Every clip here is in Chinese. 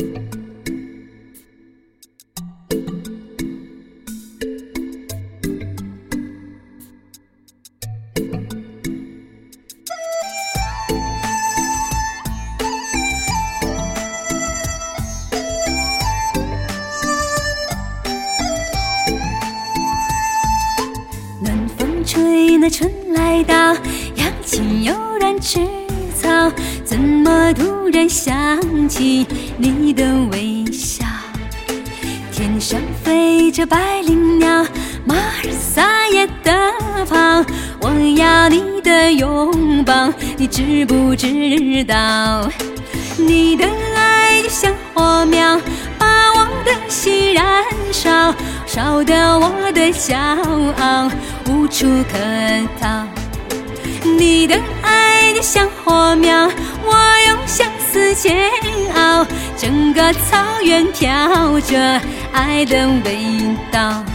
吹那春来到，阳气悠然吃草，怎么突然想起你的微笑？天上飞着百灵鸟，马儿撒野地跑，我要你的拥抱，你知不知道？你的爱就像火苗，把我的心燃烧，烧得我的骄傲无处可逃。你的爱就像火苗，我用相思煎熬，整个草原飘着爱的味道。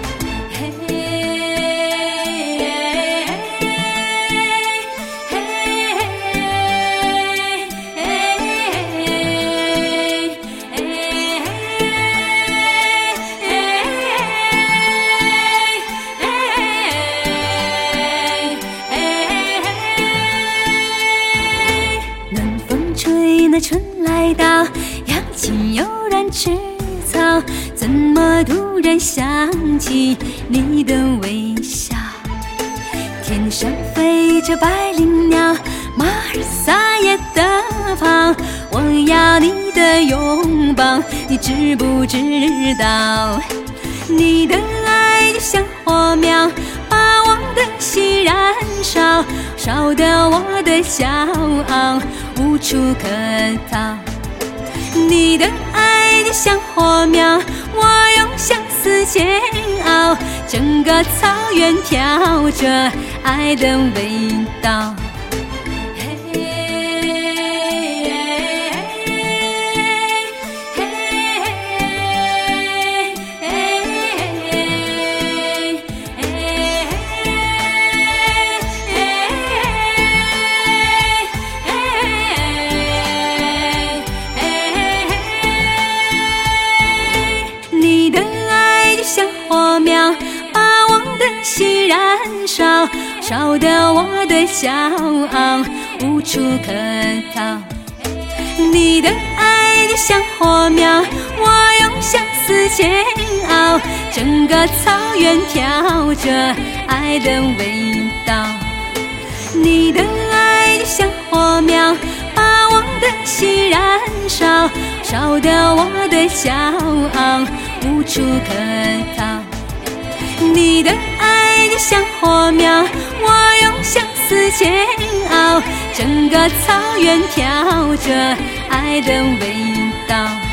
那春来到，阳气悠然吃草，怎么突然想起你的微笑？天上飞着百灵鸟，马儿撒野地跑，我要你的拥抱，你知不知道？你的爱就像火苗，把我的心燃烧，烧得我的骄傲无处可逃。你的爱就像火苗，我用相思煎熬，整个草原飘着爱的味道。火苗把我的心燃烧，烧得我的骄傲无处可逃。你的爱就像火苗，我用相思煎熬，整个草原飘着爱的味道。你的爱就像火苗，把我的心燃烧，烧得我的骄傲无处可逃。你的爱就像火苗，我用相思煎熬，整个草原飘着爱的味道。